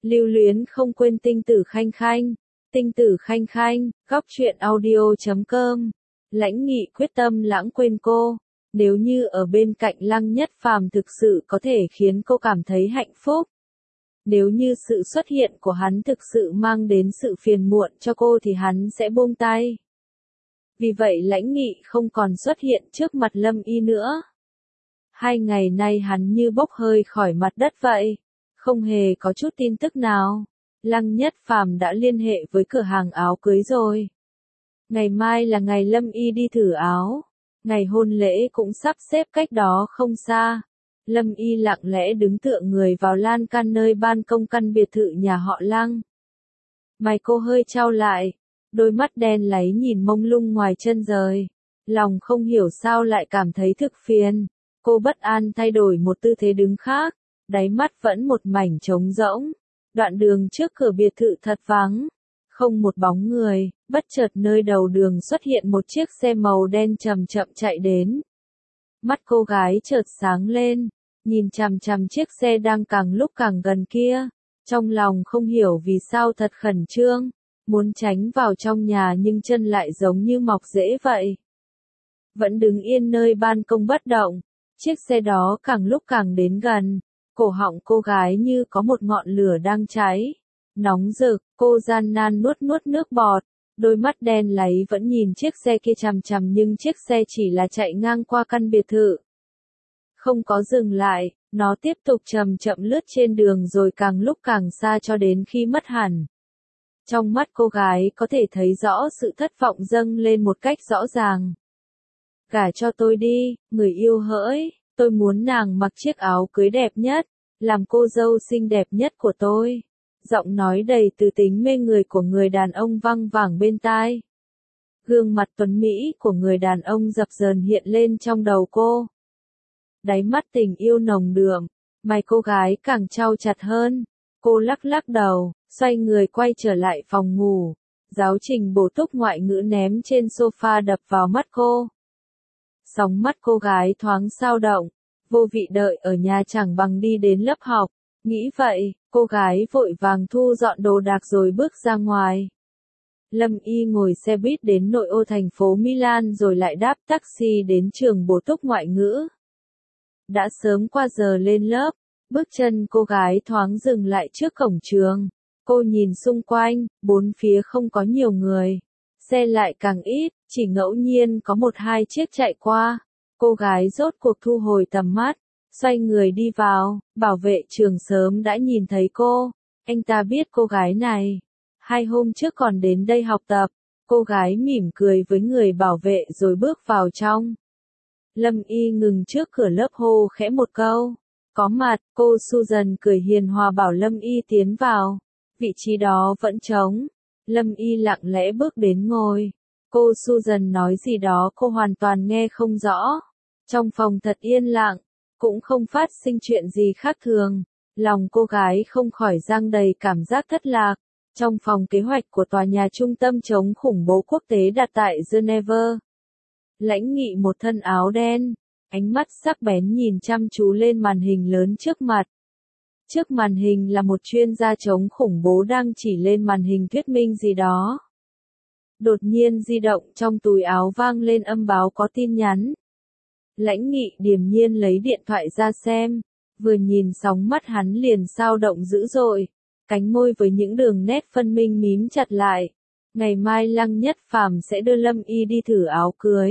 Lưu luyến không quên tinh tử khanh khanh. Tinh tử khanh khanh, góc truyện audio.com. Lãnh Nghị quyết tâm lãng quên cô. Nếu như ở bên cạnh Lăng Nhất Phàm thực sự có thể khiến cô cảm thấy hạnh phúc. Nếu như sự xuất hiện của hắn thực sự mang đến sự phiền muộn cho cô thì hắn sẽ buông tay. Vì vậy Lãnh Nghị không còn xuất hiện trước mặt Lâm Y nữa. 2 ngày nay hắn như bốc hơi khỏi mặt đất vậy. Không hề có chút tin tức nào. Lăng Nhất Phàm đã liên hệ với cửa hàng áo cưới rồi. Ngày mai là ngày Lâm Y đi thử áo. Ngày hôn lễ cũng sắp xếp cách đó không xa. Lâm Y lặng lẽ đứng tựa người vào lan can nơi ban công căn biệt thự nhà họ Lăng. Mày cô hơi chau lại. Đôi mắt đen láy nhìn mông lung ngoài chân trời. Lòng không hiểu sao lại cảm thấy thực phiền. Cô bất an thay đổi một tư thế đứng khác. Đáy mắt vẫn một mảnh trống rỗng. Đoạn đường trước cửa biệt thự thật vắng. Không một bóng người, bất chợt nơi đầu đường xuất hiện một chiếc xe màu đen chậm chậm chạy đến. Mắt cô gái chợt sáng lên, nhìn chằm chằm chiếc xe đang càng lúc càng gần kia. Trong lòng không hiểu vì sao thật khẩn trương, muốn tránh vào trong nhà nhưng chân lại giống như mọc rễ vậy. Vẫn đứng yên nơi ban công bất động, chiếc xe đó càng lúc càng đến gần. Cổ họng cô gái như có một ngọn lửa đang cháy. Nóng rực, cô gian nan nuốt nước bọt. Đôi mắt đen láy vẫn nhìn chiếc xe kia chằm chằm nhưng chiếc xe chỉ là chạy ngang qua căn biệt thự. Không có dừng lại, nó tiếp tục chậm chậm lướt trên đường rồi càng lúc càng xa cho đến khi mất hẳn. Trong mắt cô gái có thể thấy rõ sự thất vọng dâng lên một cách rõ ràng. Gả cho tôi đi, người yêu hỡi. Tôi muốn nàng mặc chiếc áo cưới đẹp nhất, làm cô dâu xinh đẹp nhất của tôi. Giọng nói đầy từ tính mê người của người đàn ông vang vẳng bên tai. Gương mặt tuấn mỹ của người đàn ông dập dờn hiện lên trong đầu cô. Đáy mắt tình yêu nồng đượm, mày cô gái càng trao chặt hơn. Cô lắc lắc đầu, xoay người quay trở lại phòng ngủ. Giáo trình bổ túc ngoại ngữ ném trên sofa đập vào mắt cô. Sóng mắt cô gái thoáng dao động, vô vị đợi ở nhà chẳng bằng đi đến lớp học. Nghĩ vậy, cô gái vội vàng thu dọn đồ đạc rồi bước ra ngoài. Lâm Y ngồi xe buýt đến nội ô thành phố Milan rồi lại đáp taxi đến trường bổ túc ngoại ngữ. Đã sớm qua giờ lên lớp, bước chân cô gái thoáng dừng lại trước cổng trường. Cô nhìn xung quanh, bốn phía không có nhiều người. Xe lại càng ít, chỉ ngẫu nhiên có 1-2 chiếc chạy qua. Cô gái rốt cuộc thu hồi tầm mắt, xoay người đi vào. Bảo vệ trường sớm đã nhìn thấy cô. Anh ta biết cô gái này. 2 hôm trước còn đến đây học tập. Cô gái mỉm cười với người bảo vệ rồi bước vào trong. Lâm Y ngừng trước cửa lớp hô khẽ một câu. Có mặt, cô Susan cười hiền hòa bảo Lâm Y tiến vào. Vị trí đó vẫn trống. Lâm Y lặng lẽ bước đến ngồi. Cô Susan nói gì đó cô hoàn toàn nghe không rõ. Trong phòng thật yên lặng, cũng không phát sinh chuyện gì khác thường. Lòng cô gái không khỏi dang đầy cảm giác thất lạc. Trong phòng kế hoạch của tòa nhà trung tâm chống khủng bố quốc tế đặt tại Geneva. Lãnh Nghị một thân áo đen, ánh mắt sắc bén nhìn chăm chú lên màn hình lớn trước mặt. Trước màn hình là một chuyên gia chống khủng bố đang chỉ lên màn hình thuyết minh gì đó. Đột nhiên di động trong túi áo vang lên âm báo có tin nhắn. Lãnh Nghị điềm nhiên lấy điện thoại ra xem, vừa nhìn sóng mắt hắn liền dao động dữ dội, cánh môi với những đường nét phân minh mím chặt lại. Ngày mai Lăng Nhất Phàm sẽ đưa Lâm Y đi thử áo cưới.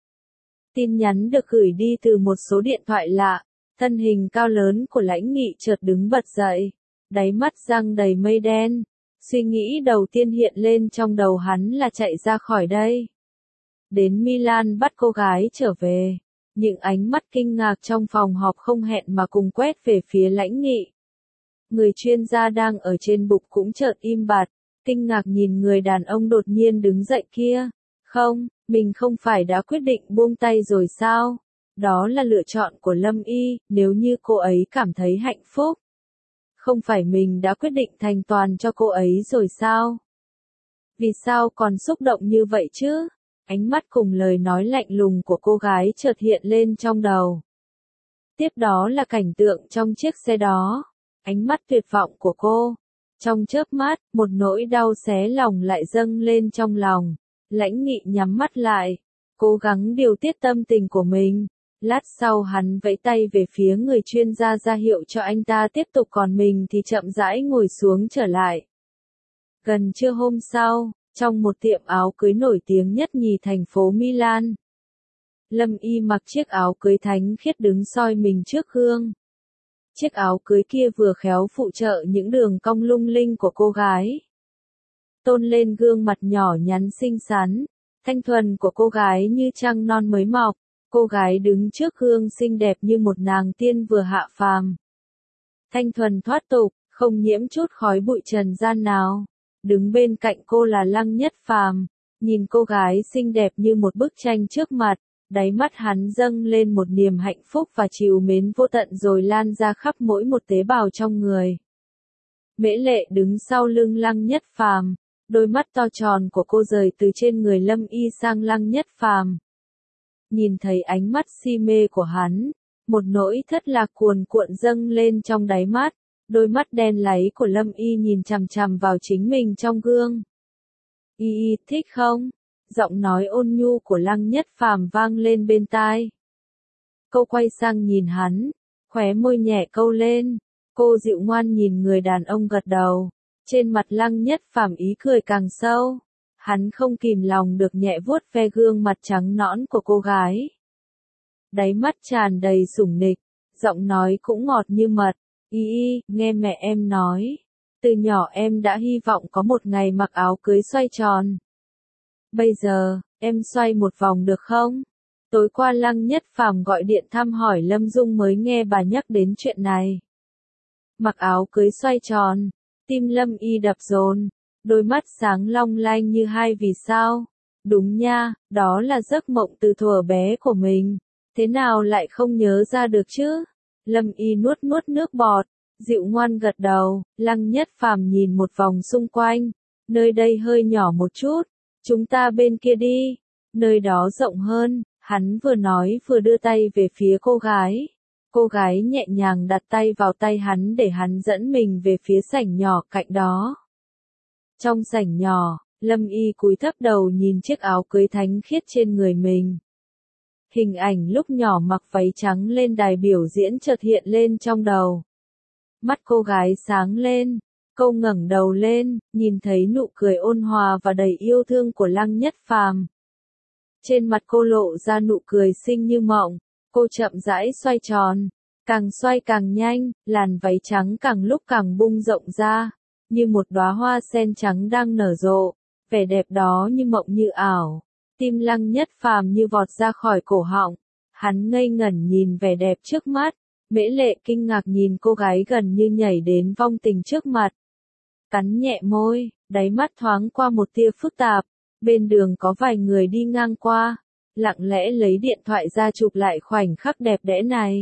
Tin nhắn được gửi đi từ một số điện thoại lạ. Thân hình cao lớn của Lãnh Nghị chợt đứng bật dậy, đáy mắt răng đầy mây đen. Suy nghĩ đầu tiên hiện lên trong đầu hắn là chạy ra khỏi đây. Đến Milan bắt cô gái trở về. Những ánh mắt kinh ngạc trong phòng họp không hẹn mà cùng quét về phía Lãnh Nghị. Người chuyên gia đang ở trên bục cũng chợt im bặt, kinh ngạc nhìn người đàn ông đột nhiên đứng dậy kia. Không, mình không phải đã quyết định buông tay rồi sao? Đó là lựa chọn của Lâm Y, nếu như cô ấy cảm thấy hạnh phúc. Không phải mình đã quyết định thành toàn cho cô ấy rồi sao? Vì sao còn xúc động như vậy chứ? Ánh mắt cùng lời nói lạnh lùng của cô gái chợt hiện lên trong đầu. Tiếp đó là cảnh tượng trong chiếc xe đó. Ánh mắt tuyệt vọng của cô. Trong chớp mắt, một nỗi đau xé lòng lại dâng lên trong lòng. Lãnh Nghị nhắm mắt lại, cố gắng điều tiết tâm tình của mình. Lát sau hắn vẫy tay về phía người chuyên gia ra hiệu cho anh ta tiếp tục, còn mình thì chậm rãi ngồi xuống trở lại. Gần trưa hôm sau, trong một tiệm áo cưới nổi tiếng nhất nhì thành phố Milan, Lâm Y mặc chiếc áo cưới thánh khiết đứng soi mình trước gương. Chiếc áo cưới kia vừa khéo phụ trợ những đường cong lung linh của cô gái, tôn lên gương mặt nhỏ nhắn xinh xắn, thanh thuần của cô gái như trăng non mới mọc. Cô gái đứng trước gương xinh đẹp như một nàng tiên vừa hạ phàm. Thanh thuần thoát tục, không nhiễm chút khói bụi trần gian nào. Đứng bên cạnh cô là Lăng Nhất Phàm, nhìn cô gái xinh đẹp như một bức tranh trước mặt, đáy mắt hắn dâng lên một niềm hạnh phúc và trìu mến vô tận rồi lan ra khắp mỗi một tế bào trong người. Mễ Lệ đứng sau lưng Lăng Nhất Phàm, đôi mắt to tròn của cô rời từ trên người Lâm Y sang Lăng Nhất Phàm. Nhìn thấy ánh mắt si mê của hắn, một nỗi thất lạc cuồn cuộn dâng lên trong đáy mắt, đôi mắt đen láy của Lâm Y nhìn chằm chằm vào chính mình trong gương. Y thích không? Giọng nói ôn nhu của Lăng Nhất Phàm vang lên bên tai. Cô quay sang nhìn hắn, khóe môi nhẹ câu lên, cô dịu ngoan nhìn người đàn ông gật đầu, trên mặt Lăng Nhất Phàm ý cười càng sâu. Hắn không kìm lòng được nhẹ vuốt ve gương mặt trắng nõn của cô gái. Đáy mắt tràn đầy sủng nịch, giọng nói cũng ngọt như mật. Nghe mẹ em nói, từ nhỏ em đã hy vọng có một ngày mặc áo cưới xoay tròn. Bây giờ, em xoay một vòng được không? Tối qua Lăng Nhất Phàm gọi điện thăm hỏi Lâm Dung mới nghe bà nhắc đến chuyện này. Mặc áo cưới xoay tròn, tim Lâm Y đập dồn. Đôi mắt sáng long lanh như hai vì sao. Đúng nha, đó là giấc mộng từ thuở bé của mình. Thế nào lại không nhớ ra được chứ? Lâm Y nuốt nước bọt, dịu ngoan gật đầu. Lăng Nhất Phàm nhìn một vòng xung quanh. Nơi đây hơi nhỏ một chút. Chúng ta bên kia đi. Nơi đó rộng hơn. Hắn vừa nói vừa đưa tay về phía cô gái. Cô gái nhẹ nhàng đặt tay vào tay hắn để hắn dẫn mình về phía sảnh nhỏ cạnh đó. Trong sảnh nhỏ, Lâm Y cúi thấp đầu nhìn chiếc áo cưới thánh khiết trên người mình. Hình ảnh lúc nhỏ mặc váy trắng lên đài biểu diễn chợt hiện lên trong đầu. Mắt cô gái sáng lên, cô ngẩng đầu lên, nhìn thấy nụ cười ôn hòa và đầy yêu thương của Lăng Nhất Phàm. Trên mặt cô lộ ra nụ cười xinh như mộng, cô chậm rãi xoay tròn, càng xoay càng nhanh, làn váy trắng càng lúc càng bung rộng ra. Như một đóa hoa sen trắng đang nở rộ, vẻ đẹp đó như mộng như ảo. Tim Lăng Nhất Phàm như vọt ra khỏi cổ họng, hắn ngây ngẩn nhìn vẻ đẹp trước mắt. Mễ Lệ kinh ngạc nhìn cô gái gần như nhảy đến vong tình trước mặt. Cắn nhẹ môi, đáy mắt thoáng qua một tia phức tạp. Bên đường có vài người đi ngang qua, lặng lẽ lấy điện thoại ra chụp lại khoảnh khắc đẹp đẽ này.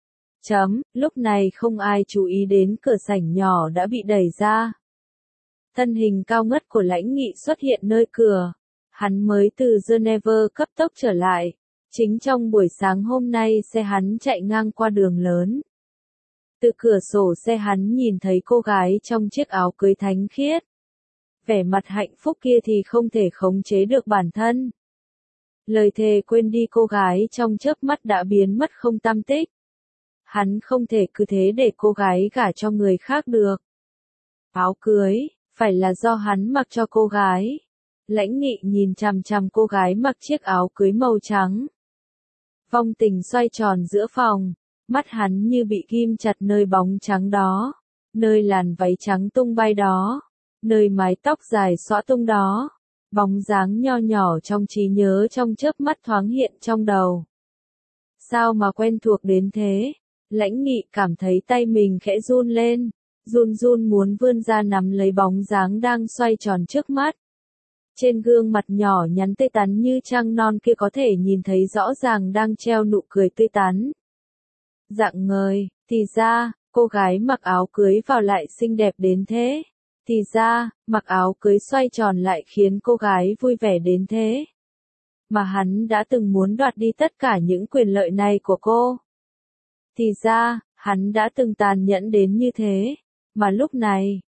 Lúc này không ai chú ý đến cửa sảnh nhỏ đã bị đẩy ra. Thân hình cao ngất của Lãnh Nghị xuất hiện nơi cửa. Hắn mới từ Geneva cấp tốc trở lại. Chính trong buổi sáng hôm nay xe hắn chạy ngang qua đường lớn. Từ cửa sổ xe hắn nhìn thấy cô gái trong chiếc áo cưới thánh khiết. Vẻ mặt hạnh phúc kia thì không thể khống chế được bản thân. Lời thề quên đi cô gái trong chớp mắt đã biến mất không tăm tích. Hắn không thể cứ thế để cô gái gả cho người khác được. Áo cưới, phải là do hắn mặc cho cô gái. Lãnh Nghị nhìn chằm chằm cô gái mặc chiếc áo cưới màu trắng. Vong tình xoay tròn giữa phòng, mắt hắn như bị ghim chặt nơi bóng trắng đó, nơi làn váy trắng tung bay đó, nơi mái tóc dài xõa tung đó. Bóng dáng nho nhỏ trong trí nhớ trong chớp mắt thoáng hiện trong đầu. Sao mà quen thuộc đến thế? Lãnh Nghị cảm thấy tay mình khẽ run lên, run run muốn vươn ra nắm lấy bóng dáng đang xoay tròn trước mắt. Trên gương mặt nhỏ nhắn tươi tắn như trăng non kia có thể nhìn thấy rõ ràng đang treo nụ cười tươi tắn. Rạng ngời, thì ra, cô gái mặc áo cưới vào lại xinh đẹp đến thế. Thì ra, mặc áo cưới xoay tròn lại khiến cô gái vui vẻ đến thế. Mà hắn đã từng muốn đoạt đi tất cả những quyền lợi này của cô. Thì ra, hắn đã từng tàn nhẫn đến như thế. Mà lúc này,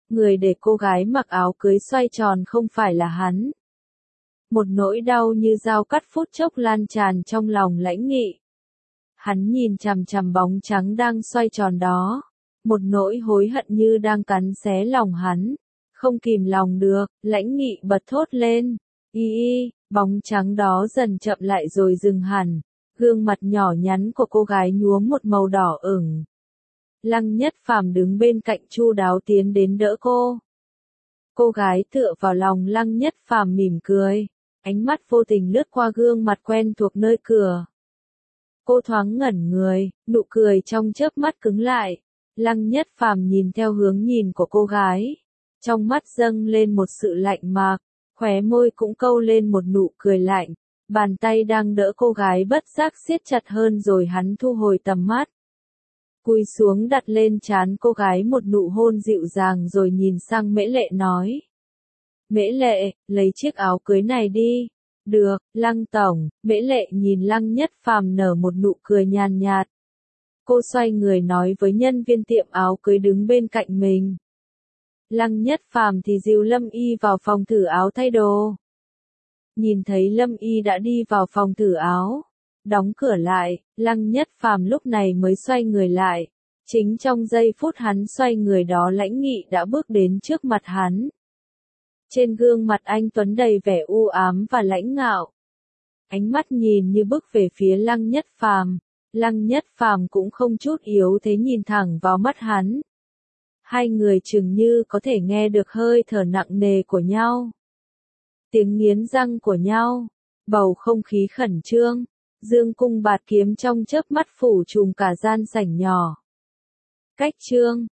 Người để cô gái mặc áo cưới xoay tròn không phải là hắn. Một nỗi đau như dao cắt phút chốc lan tràn trong lòng Lãnh Nghị. Hắn nhìn chằm chằm bóng trắng đang xoay tròn đó. Một nỗi hối hận như đang cắn xé lòng hắn. Không kìm lòng được, Lãnh Nghị bật thốt lên. Bóng trắng đó dần chậm lại rồi dừng hẳn. Gương mặt nhỏ nhắn của cô gái nhuốm một màu đỏ ửng. Lăng Nhất Phàm đứng bên cạnh chu đáo tiến đến đỡ cô. Cô gái tựa vào lòng Lăng Nhất Phàm mỉm cười. Ánh mắt vô tình lướt qua gương mặt quen thuộc nơi cửa. Cô thoáng ngẩn người, nụ cười trong chớp mắt cứng lại. Lăng Nhất Phàm nhìn theo hướng nhìn của cô gái. Trong mắt dâng lên một sự lạnh mạc, khóe môi cũng câu lên một nụ cười lạnh. Bàn tay đang đỡ cô gái bất giác siết chặt hơn rồi hắn thu hồi tầm mắt. Cúi xuống đặt lên trán cô gái một nụ hôn dịu dàng rồi nhìn sang Mễ Lệ nói. Mễ Lệ, lấy chiếc áo cưới này đi. Được, Lăng tổng. Mễ Lệ nhìn Lăng Nhất Phàm nở một nụ cười nhàn nhạt. Cô xoay người nói với nhân viên tiệm áo cưới đứng bên cạnh mình. Lăng Nhất Phàm thì dìu Lâm Y vào phòng thử áo thay đồ. Nhìn thấy Lâm Y đã đi vào phòng thử áo, đóng cửa lại, Lăng Nhất Phàm lúc này mới xoay người lại. Chính trong giây phút hắn xoay người đó Lãnh Nghị đã bước đến trước mặt hắn. Trên gương mặt anh tuấn đầy vẻ u ám và lãnh ngạo. Ánh mắt nhìn như bước về phía Lăng Nhất Phàm. Lăng Nhất Phàm cũng không chút yếu thế nhìn thẳng vào mắt hắn. Hai người chừng như có thể nghe được hơi thở nặng nề của nhau. Tiếng nghiến răng của nhau. Bầu không khí khẩn trương. Dương cung bạt kiếm trong chớp mắt phủ trùm cả gian sảnh nhỏ. Cách chương